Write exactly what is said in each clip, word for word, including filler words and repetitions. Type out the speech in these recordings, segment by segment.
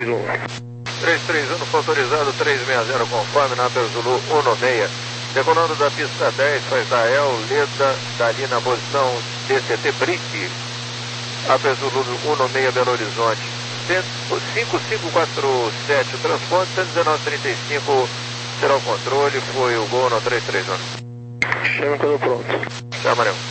três três um foi autorizado, três seis zero conforme na Zulu um seis. Decolando da pista dez, faz da El Leda, dali na posição D C T Brick. A Zulu um seis Belo Horizonte. cinco cinco quatro sete o transporte, cento e dezenove trinta e cinco será o controle, foi o gol no três três um. Chama quando pronto. Chama, Léo.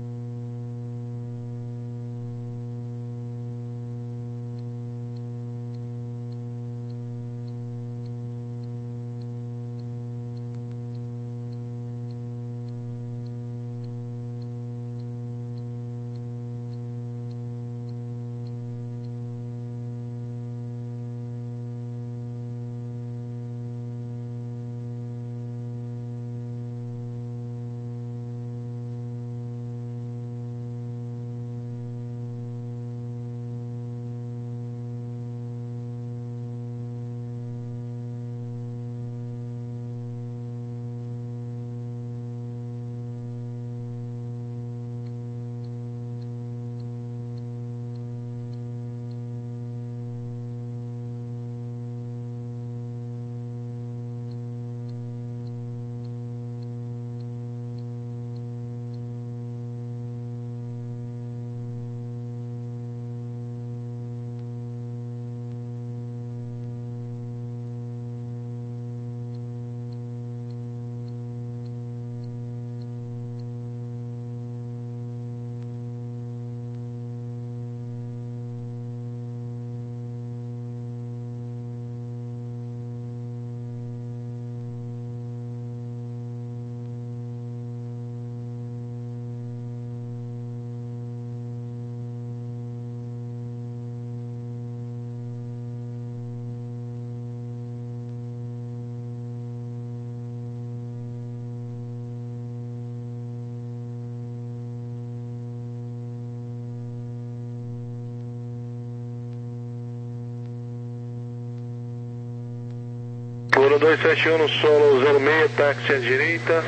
Goro dois sete um no solo zero seis, táxi à direita,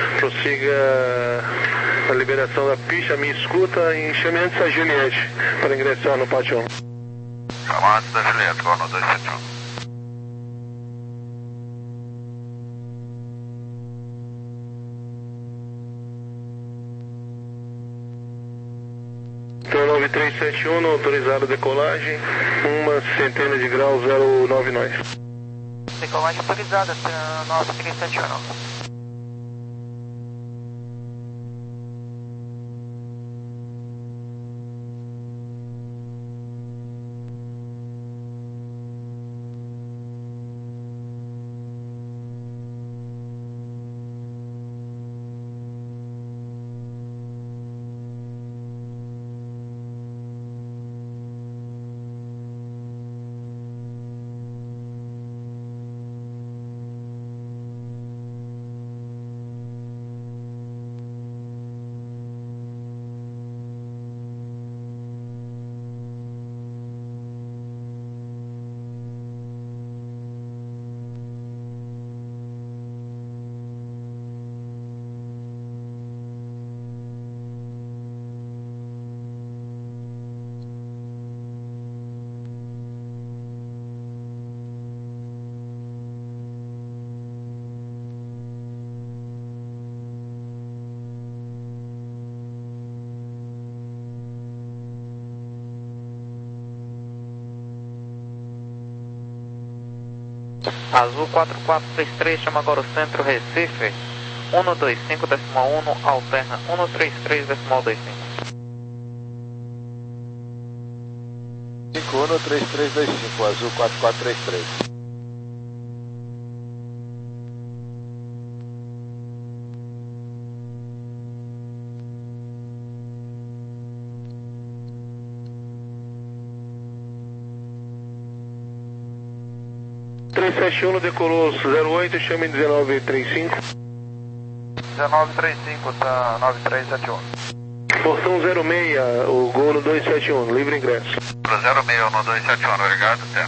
prossiga a liberação da pista, me escuta e chame antes a Juliette para ingressar no pátio um. Chama antes da Juliette, Goro dois sete um. nove três sete um, autorizado decolagem, uma centena de graus zero nove nove. Decolagem autorizada, nove três sete um. Azul quatro quatro três três, chama agora o centro Recife, um dois cinco decimal um, alterna um três três decimal dois cinco. cinco um três três dois cinco, Azul quatro quatro três três. três sete um decolou zero oito, chame dezenove trinta e cinco. dezenove trinta e cinco, tá nove três sete um. Portão zero seis, o gol no dois sete um, livre ingresso. zero seis no dois sete um, obrigado, até.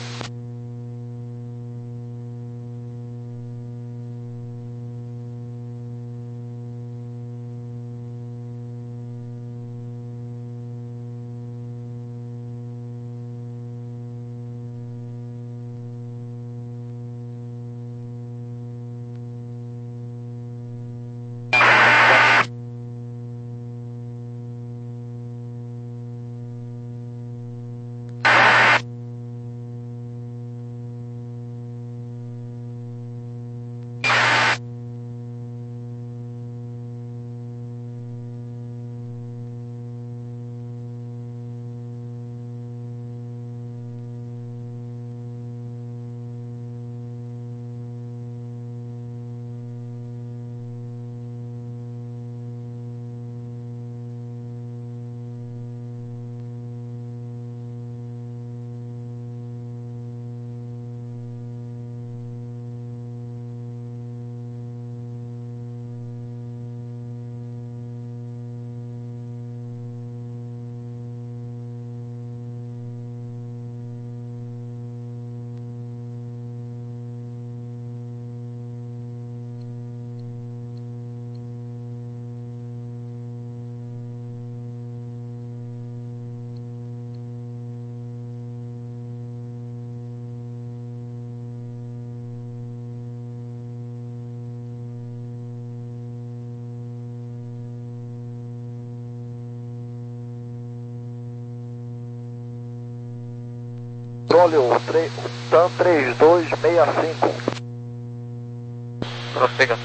controle, o TAM três dois seis cinco. Prossiga.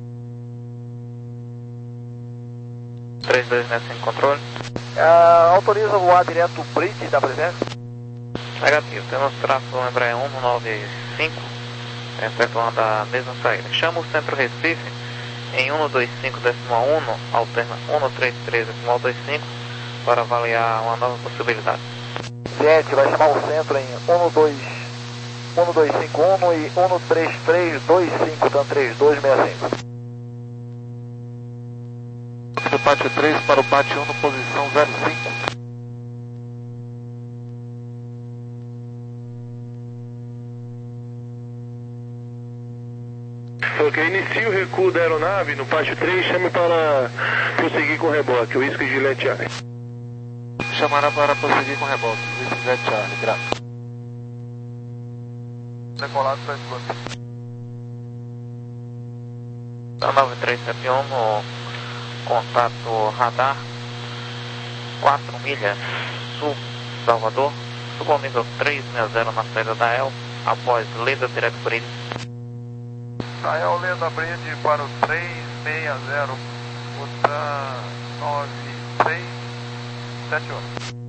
três dois seis cinco, controle. Uh, autoriza voar direto Bridge, está presente? Negativo, temos tráfego Embraer cento e noventa e cinco, efetuando a mesma saída. Chama o centro Recife em cento e vinte e cinco decimal um, alterna cento e trinta e três decimal vinte e cinco para avaliar uma nova possibilidade. Gente, vai chamar o centro em cento e dois cinco um e cento e trinta e três vinte e cinco, então três dois seis cinco. Do pátio três para o pátio um, no posição zero cinco. Ok, inicia o recuo da aeronave no pátio três, chame para prosseguir com o reboque, o Whisky Juliette Charlie. Chamará para prosseguir com o reboque, Whisky Juliette Charlie, graças. Decolado para esse Da nove três sete um, no contato radar, quatro milhas sul Salvador, suba ao nível trezentos e sessenta na saída da E L, após Leda Direct Bridge. Israel Leda Bridge para o trezentos e sessenta, o TAM nove três sete um.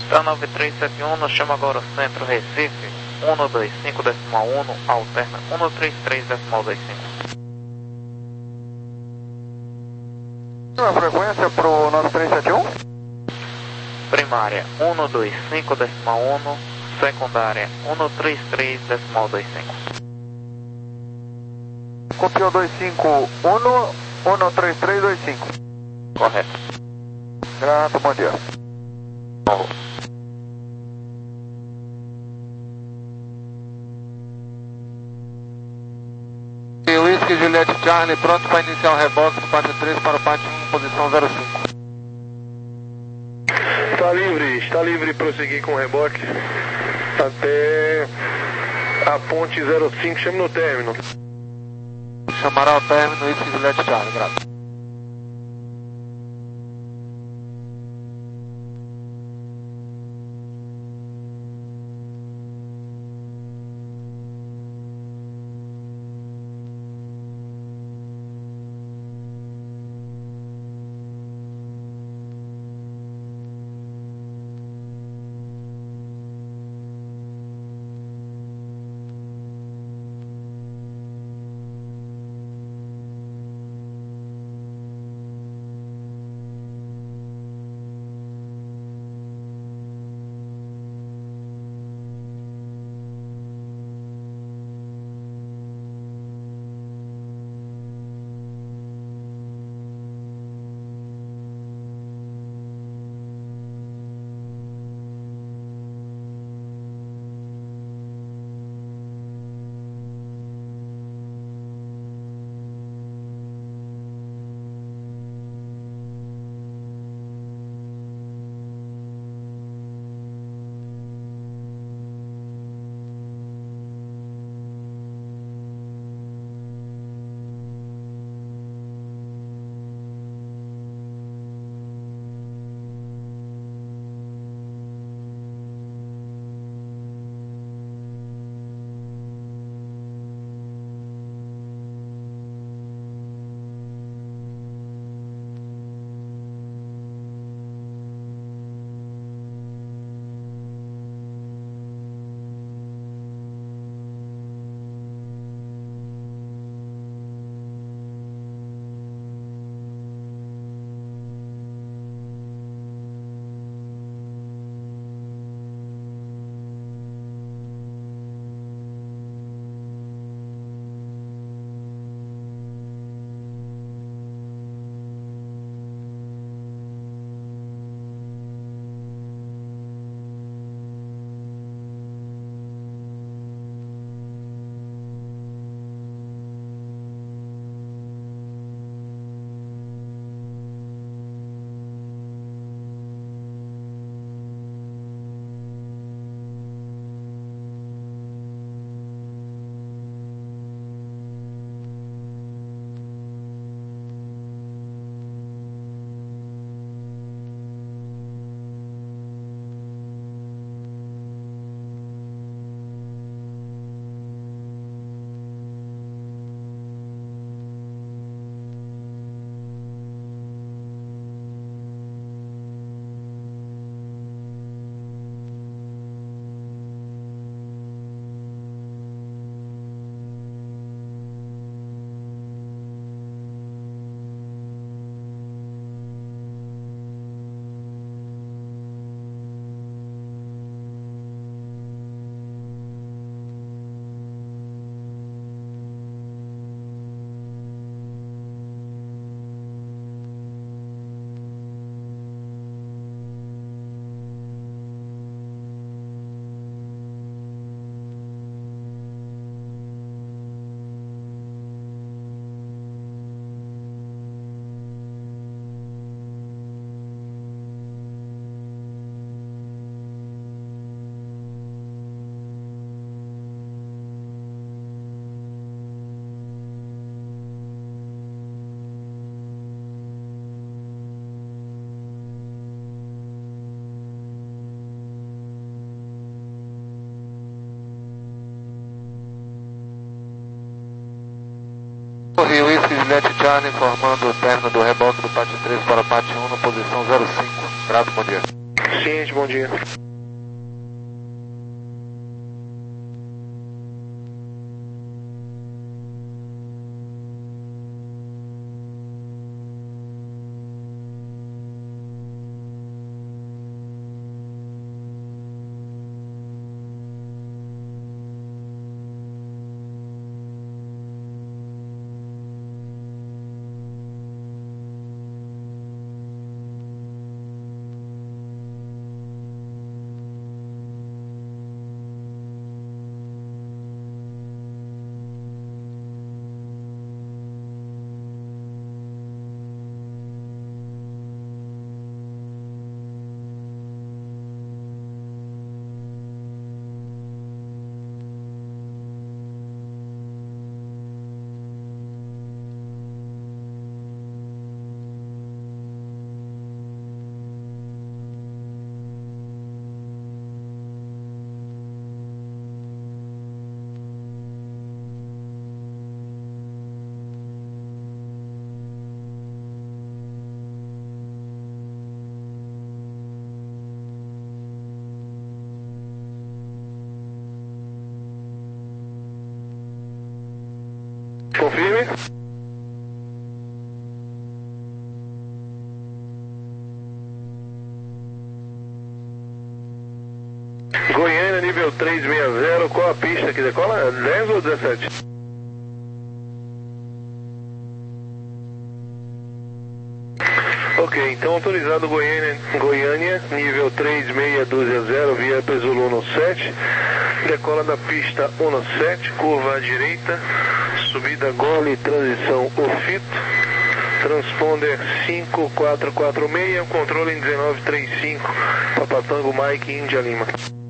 Tá nove três sete um, nós chama agora o centro Recife, um dois cinco decimal um, alterna um três três decimal dois cinco. A frequência pro nove três sete um? Primária um dois cinco decimal um, secundária um três três decimal dois cinco. Copiou dois cinco um, um três três dois cinco. Correto. Grato, bom dia. Bom. Whisky Juliette Charlie, pronto para iniciar o reboque do pátio três para o pátio um, posição zero cinco. Está livre, está livre prosseguir com o reboque até a ponte zero cinco, chame no término. Chamará ao término Whisky Juliette Charlie, grato. Rio Whisky Juliette Charlie informando o término do reboque do pátio três para o pátio um na posição zero cinco. Grato, bom dia. Ciente, bom dia. Confirme. Goiânia, nível trezentos e sessenta, qual a pista que decola? dez ou dezessete? Ok, então autorizado Goiânia, Goiânia nível trezentos e sessenta, via Zulu sete, decola da pista sete, curva à direita, subida gole, transição Ofito, transponder cinco quatro quatro seis, controle em dezenove trinta e cinco, Papatango Mike Índia Lima.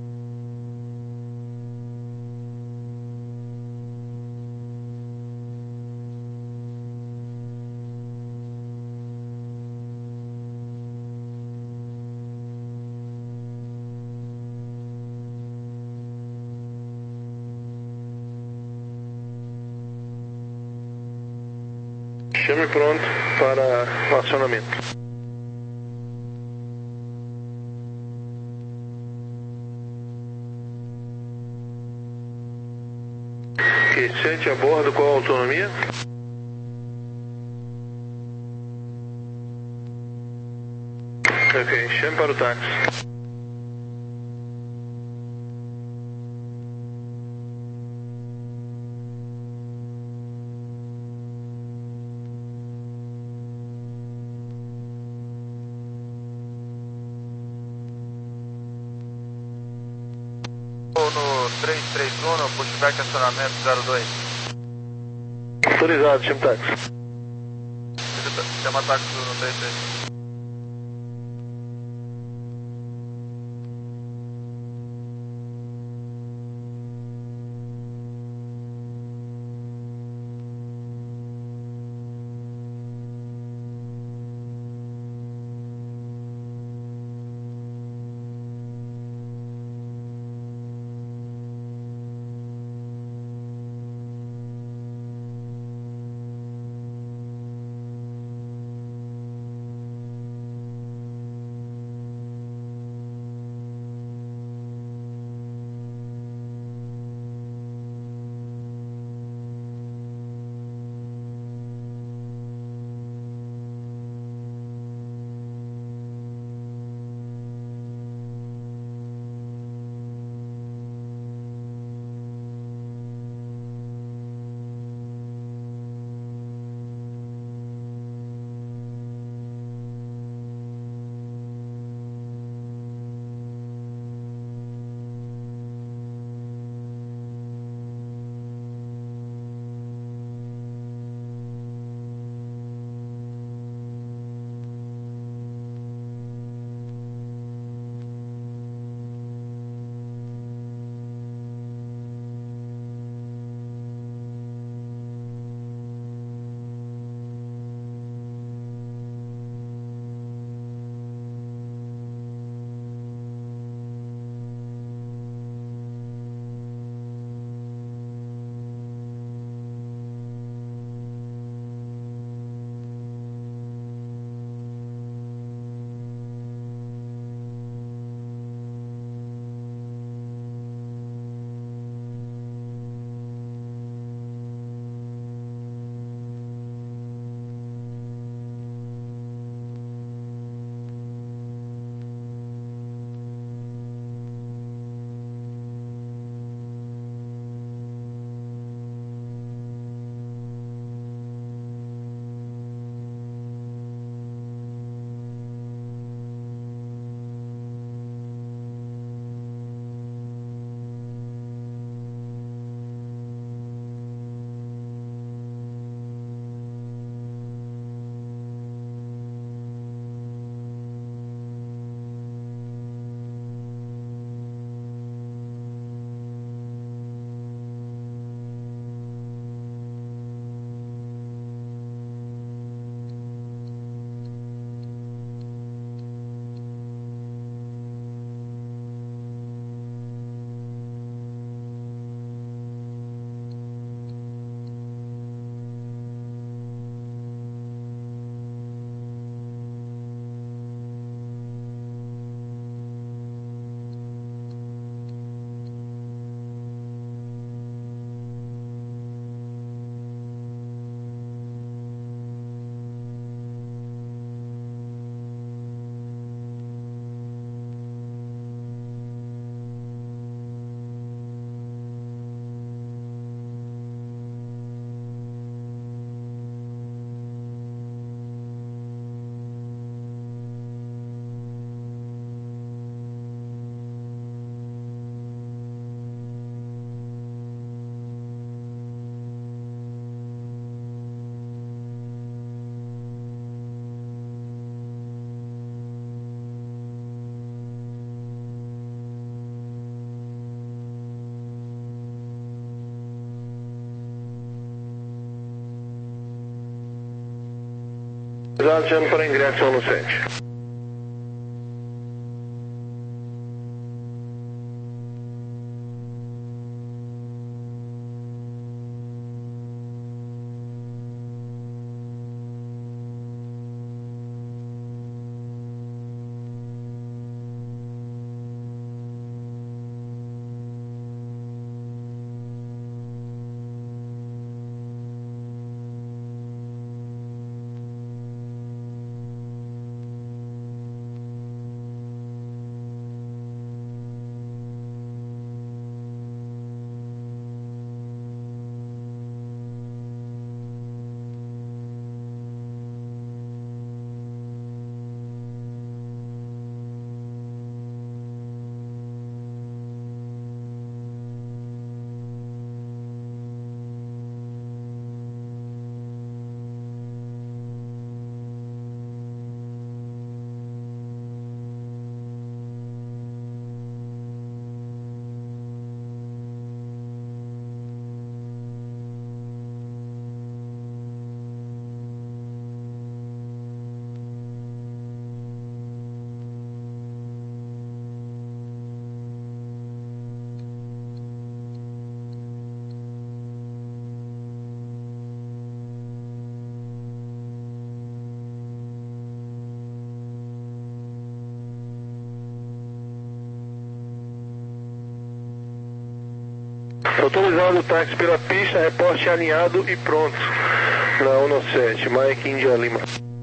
Chame pronto para o acionamento. Q sete a bordo, qual a autonomia? Ok, chame para o táxi. No trezentos e trinta e um, pushback acionamento zero dois. Autorizado, chame táxi. Chama táxi no trezentos e trinta e um. Chamo para ingresso um sete. Autorizado o táxi pela pista, reporte alinhado e pronto. Na um sete, Mike India Lima.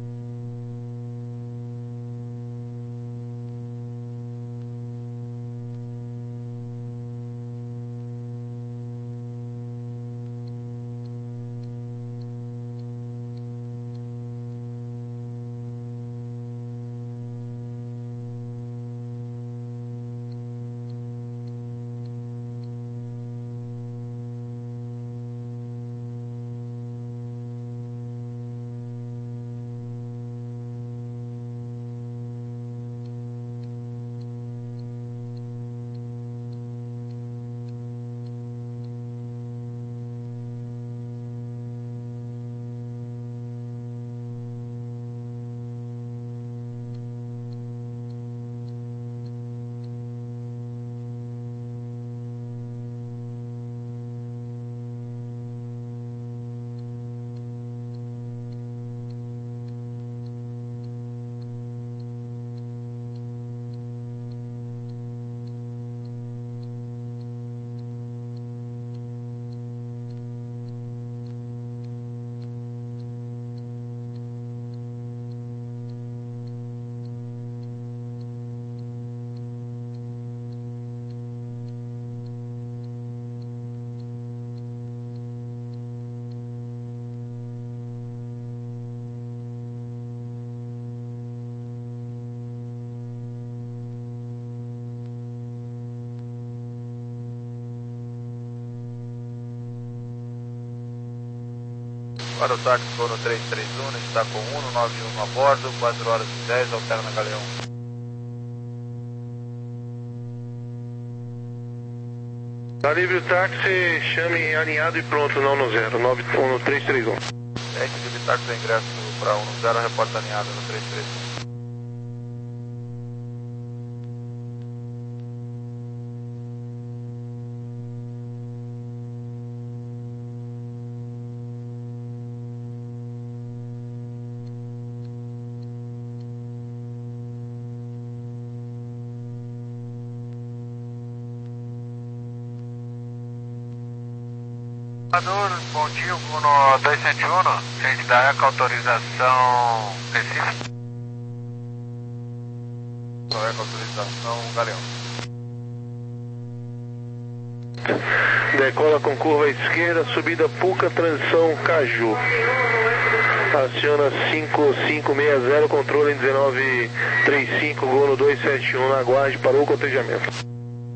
Para o táxi Fono três três um, está com um nove um a bordo, quatro horas e dez, altera na Galeão. Tá livre o táxi, chame alinhado e pronto, não no zero, nove um três três um. Gente, livre táxi ingresso para um zero, reporta alinhado no três três um. Bom dia, Uno dois sete um, gente da ECA, autorização Recife. ECA, autorização Galeão. Decola com curva esquerda, subida Puca, transição Caju. Aciona cinco cinco seis zero, controle em dezenove trinta e cinco, Gono dois sete um, aguarde, parou o cotejamento.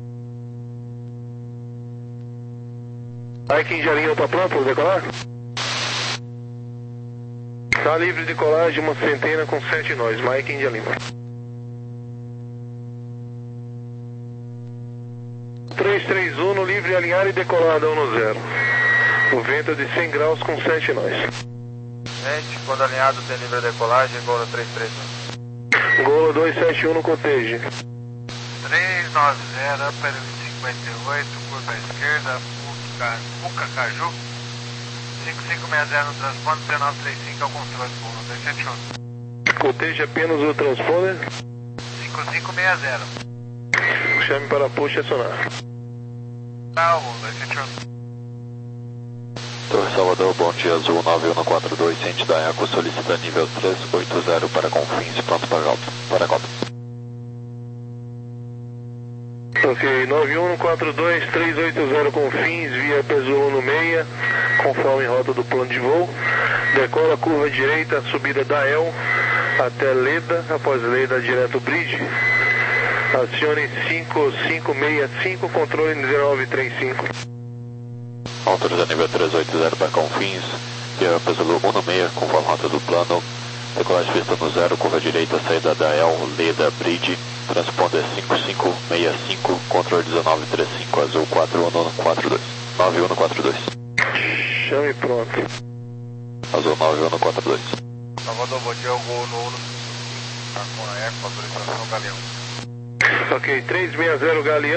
Mike India Lima está pronto para decolar? Está livre de colagem, uma centena com sete nós, Mike India Lima. três três um, no livre, alinhar e decolada um no zero. O vento é de cem graus com sete nós. Gente, quando alinhado tem nível de decolagem, Golo três três um. Golo dois sete um no cotejo. três nove zero, período cinquenta e oito, curva à esquerda, Puca Caju. cinco cinco seis zero no transponder, dezenove trinta e cinco ao controle, Golo dois sete um. Cotejo apenas o transponder. cinco cinco seis zero. Chame para push e acionar. Tá, Golo dois sete um. Torre Salvador, bom dia, Azul nove um quatro dois, ciente da Eco, solicita nível trezentos e oitenta para Confins, pronto para alta. Para cota. Ok, nove um quatro dois, trezentos e oitenta Confins, via Peso um seis, conforme rota do plano de voo. Decola curva direita, subida da El até Leda, após Leda direto Bridge. Acione cinco cinco seis cinco, controle dezenove trinta e cinco. Autoriza nível trezentos e oitenta para Confins, via Peso um seis, conforme rota do plano. Decolagem vista no zero, curva direita, saída da El, Leda, Bridge. Transponder cinco cinco seis cinco, controle dezenove trinta e cinco, Azul quatro um quatro dois. nove um quatro dois. Chame pronto. Azul nove um quatro dois. Salvador, bom dia, o Golo no Tá com a Eco, autorização Galeão. Ok, trezentos e sessenta Galeão.